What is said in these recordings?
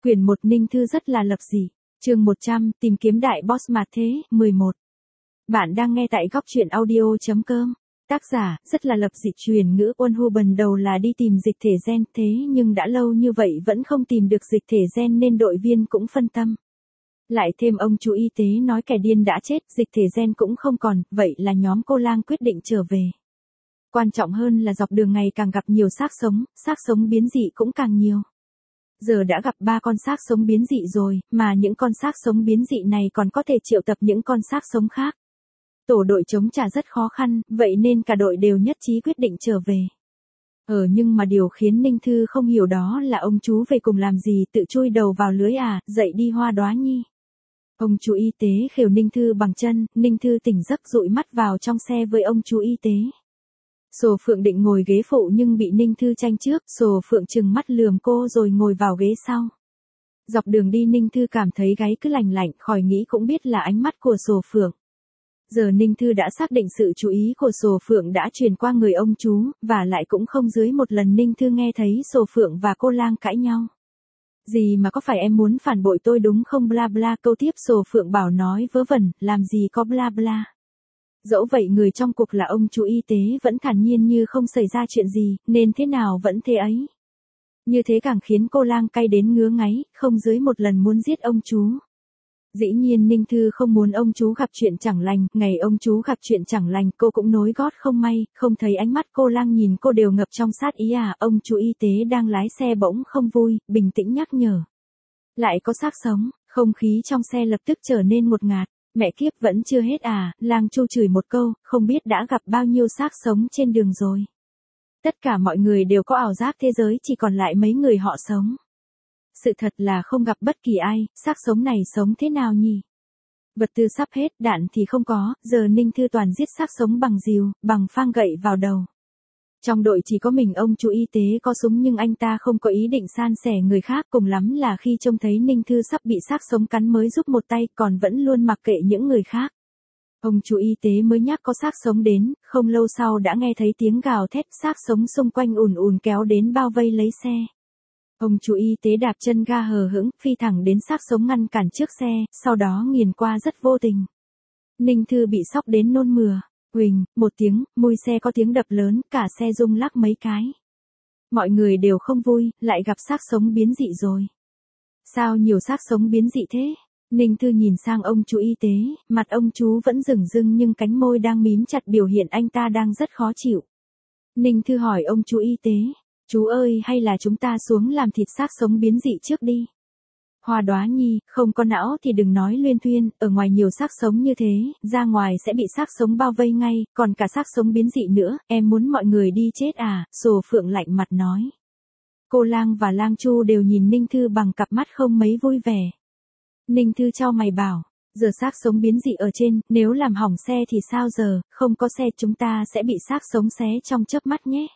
Quyển 1 Ninh Thư rất là lập dị. Chương 100, tìm kiếm đại boss mà thế, 11. Bạn đang nghe tại góc truyện audio.com. Tác giả, rất là lập dị truyền ngữ Ôn Hu Bần đầu là đi tìm dịch thể gen, thế nhưng đã lâu như vậy vẫn không tìm được dịch thể gen nên đội viên cũng phân tâm. Lại thêm ông chú y tế nói kẻ điên đã chết, dịch thể gen cũng không còn, vậy là nhóm cô lang quyết định trở về. Quan trọng hơn là dọc đường ngày càng gặp nhiều xác sống biến dị cũng càng nhiều. Giờ đã gặp 3 con xác sống biến dị rồi, mà những con xác sống biến dị này còn có thể triệu tập những con xác sống khác. Tổ đội chống trả rất khó khăn, vậy nên cả đội đều nhất trí quyết định trở về. Nhưng mà điều khiến Ninh Thư không hiểu đó là ông chú về cùng làm gì, tự chui đầu vào lưới à, dậy đi Hoa Đóa Nhi. Ông chú y tế khều Ninh Thư bằng chân, Ninh Thư tỉnh giấc dụi mắt vào trong xe với ông chú y tế. Sồ Phượng định ngồi ghế phụ nhưng bị Ninh Thư tranh trước, Sồ Phượng trừng mắt lườm cô rồi ngồi vào ghế sau. Dọc đường đi Ninh Thư cảm thấy gáy cứ lạnh lạnh, khỏi nghĩ cũng biết là ánh mắt của Sồ Phượng. Giờ Ninh Thư đã xác định sự chú ý của Sồ Phượng đã truyền qua người ông chú, và lại cũng không dưới một lần Ninh Thư nghe thấy Sồ Phượng và cô lang cãi nhau. Gì mà có phải em muốn phản bội tôi đúng không bla bla, câu tiếp Sồ Phượng bảo nói vớ vẩn, làm gì có bla bla. Dẫu vậy người trong cuộc là ông chú y tế vẫn thản nhiên như không xảy ra chuyện gì, nên thế nào vẫn thế ấy. Như thế càng khiến cô lang cay đến ngứa ngáy, không dưới một lần muốn giết ông chú. Dĩ nhiên Ninh Thư không muốn ông chú gặp chuyện chẳng lành, ngày ông chú gặp chuyện chẳng lành cô cũng nối gót không may, không thấy ánh mắt cô lang nhìn cô đều ngập trong sát ý à, ông chú y tế đang lái xe bỗng không vui, bình tĩnh nhắc nhở. Lại có xác sống, không khí trong xe lập tức trở nên ngột ngạt. Mẹ kiếp vẫn chưa hết à, lang Chu chửi một câu, không biết đã gặp bao nhiêu xác sống trên đường rồi. Tất cả mọi người đều có ảo giác thế giới chỉ còn lại mấy người họ sống. Sự thật là không gặp bất kỳ ai, xác sống này sống thế nào nhỉ? Vật tư sắp hết, đạn thì không có, giờ Ninh Thư toàn giết xác sống bằng rìu, bằng phang gậy vào đầu. Trong đội chỉ có mình ông chú y tế có súng nhưng anh ta không có ý định san sẻ người khác, cùng lắm là khi trông thấy Ninh Thư sắp bị xác sống cắn mới giúp một tay, còn vẫn luôn mặc kệ những người khác. Ông chú y tế mới nhắc có xác sống đến, không lâu sau đã nghe thấy tiếng gào thét, xác sống xung quanh ùn ùn kéo đến bao vây lấy xe. Ông chú y tế đạp chân ga hờ hững, phi thẳng đến xác sống ngăn cản trước xe, sau đó nghiền qua rất vô tình. Ninh Thư bị sốc đến nôn mửa. Huỳnh, một tiếng, mui xe có tiếng đập lớn, cả xe rung lắc mấy cái. Mọi người đều không vui, lại gặp xác sống biến dị rồi. Sao nhiều xác sống biến dị thế? Ninh Thư nhìn sang ông chú y tế, mặt ông chú vẫn rừng rưng nhưng cánh môi đang mím chặt biểu hiện anh ta đang rất khó chịu. Ninh Thư hỏi ông chú y tế, chú ơi hay là chúng ta xuống làm thịt xác sống biến dị trước đi. Hoa Đóa Nhi, không có não thì đừng nói luyên thuyên, ở ngoài nhiều xác sống như thế, ra ngoài sẽ bị xác sống bao vây ngay, còn cả xác sống biến dị nữa, em muốn mọi người đi chết à, Sồ Phượng lạnh mặt nói. Cô lang và lang Chu đều nhìn Ninh Thư bằng cặp mắt không mấy vui vẻ. Ninh Thư chau mày bảo, giờ xác sống biến dị ở trên, nếu làm hỏng xe thì sao giờ, không có xe chúng ta sẽ bị xác sống xé trong chớp mắt nhé.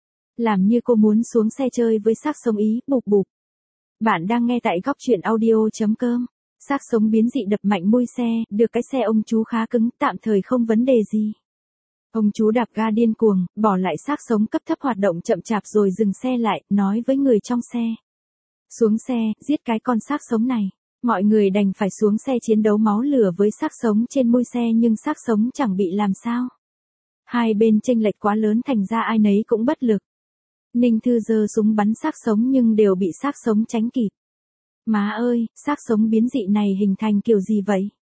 Làm như cô muốn xuống xe chơi với xác sống ý, bụp bụp. Bạn đang nghe tại góc truyện audio.com. Xác sống biến dị đập mạnh mui xe, được cái xe ông chú khá cứng, tạm thời không vấn đề gì. Ông chú đạp ga điên cuồng, bỏ lại xác sống cấp thấp hoạt động chậm chạp rồi dừng xe lại, nói với người trong xe. Xuống xe, giết cái con xác sống này. Mọi người đành phải xuống xe chiến đấu máu lửa với xác sống trên mui xe nhưng xác sống chẳng bị làm sao. Hai bên chênh lệch quá lớn thành ra ai nấy cũng bất lực. Ninh Thư giơ súng bắn xác sống nhưng đều bị xác sống tránh kịp. Má ơi, xác sống biến dị này hình thành kiểu gì vậy?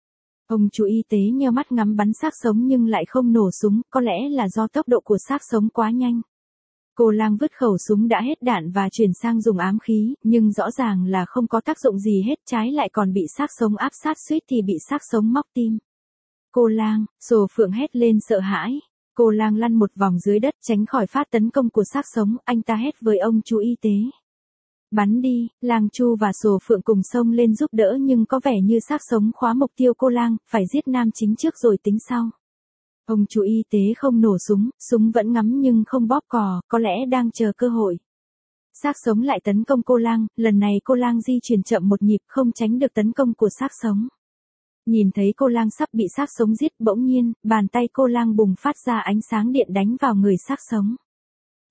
Ông chú y tế nheo mắt ngắm bắn xác sống nhưng lại không nổ súng, có lẽ là do tốc độ của xác sống quá nhanh. Cô lang vứt khẩu súng đã hết đạn và chuyển sang dùng ám khí, nhưng rõ ràng là không có tác dụng gì hết, trái lại còn bị xác sống áp sát, suýt thì bị xác sống móc tim. Cô lang, Sồ Phượng hét lên sợ hãi. Cô lang lăn một vòng dưới đất tránh khỏi phát tấn công của xác sống, anh ta hét với ông chú y tế. Bắn đi, lang Chu và Sồ Phượng cùng xông lên giúp đỡ nhưng có vẻ như xác sống khóa mục tiêu cô lang, phải giết nam chính trước rồi tính sau. Ông chú y tế không nổ súng, súng vẫn ngắm nhưng không bóp cò, có lẽ đang chờ cơ hội. Xác sống lại tấn công cô lang, lần này cô lang di chuyển chậm một nhịp không tránh được tấn công của xác sống. Nhìn thấy cô lang sắp bị xác sống giết, bỗng nhiên, bàn tay cô lang bùng phát ra ánh sáng điện đánh vào người xác sống.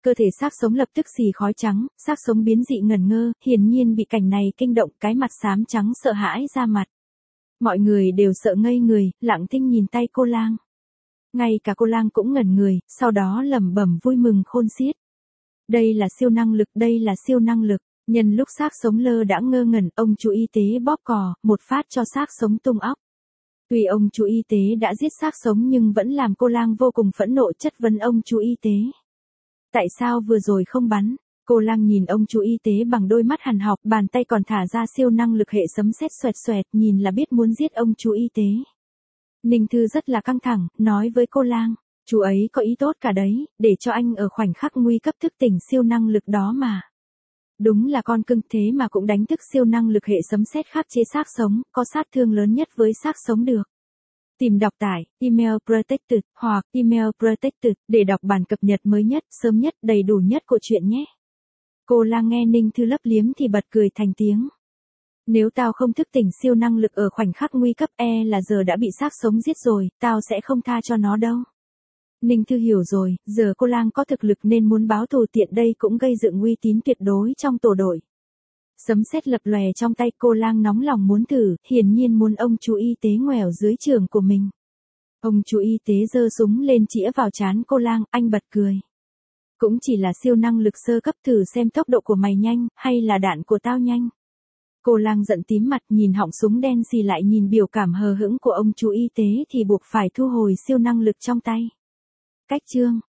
Cơ thể xác sống lập tức xì khói trắng, xác sống biến dị ngẩn ngơ, hiển nhiên bị cảnh này kinh động, cái mặt xám trắng sợ hãi ra mặt. Mọi người đều sợ ngây người, lặng thinh nhìn tay cô lang. Ngay cả cô lang cũng ngẩn người, sau đó lẩm bẩm vui mừng khôn xiết. Đây là siêu năng lực, đây là siêu năng lực. Nhân lúc xác sống lơ đã ngơ ngẩn, ông chú y tế bóp cò, một phát cho xác sống tung óc. Tuy ông chú y tế đã giết xác sống nhưng vẫn làm cô lang vô cùng phẫn nộ, chất vấn ông chú y tế. Tại sao vừa rồi không bắn? Cô lang nhìn ông chú y tế bằng đôi mắt hằn học, bàn tay còn thả ra siêu năng lực hệ sấm sét xoẹt xoẹt, nhìn là biết muốn giết ông chú y tế. Ninh Thư rất là căng thẳng, nói với cô lang, chú ấy có ý tốt cả đấy, để cho anh ở khoảnh khắc nguy cấp thức tỉnh siêu năng lực đó mà. Đúng là con cưng, thế mà cũng đánh thức siêu năng lực hệ sấm sét khắc chế xác sống, có sát thương lớn nhất với xác sống được. Tìm đọc tải, email protected, hoặc email protected, để đọc bản cập nhật mới nhất, sớm nhất, đầy đủ nhất của truyện nhé. Cô lang nghe Ninh Thư lấp liếm thì bật cười thành tiếng. Nếu tao không thức tỉnh siêu năng lực ở khoảnh khắc nguy cấp là giờ đã bị xác sống giết rồi, tao sẽ không tha cho nó đâu. Ninh Thư hiểu rồi, giờ cô lang có thực lực nên muốn báo thù, tiện đây cũng gây dựng uy tín tuyệt đối trong tổ đội. Sấm sét lập lòe trong tay, cô lang nóng lòng muốn thử, hiển nhiên muốn ông chú y tế ngoẻo dưới trường của mình. Ông chú y tế giơ súng lên chĩa vào trán cô lang, anh bật cười. Cũng chỉ là siêu năng lực sơ cấp, thử xem tốc độ của mày nhanh, hay là đạn của tao nhanh. Cô lang giận tím mặt, nhìn họng súng đen xì lại nhìn biểu cảm hờ hững của ông chú y tế thì buộc phải thu hồi siêu năng lực trong tay. Cách chương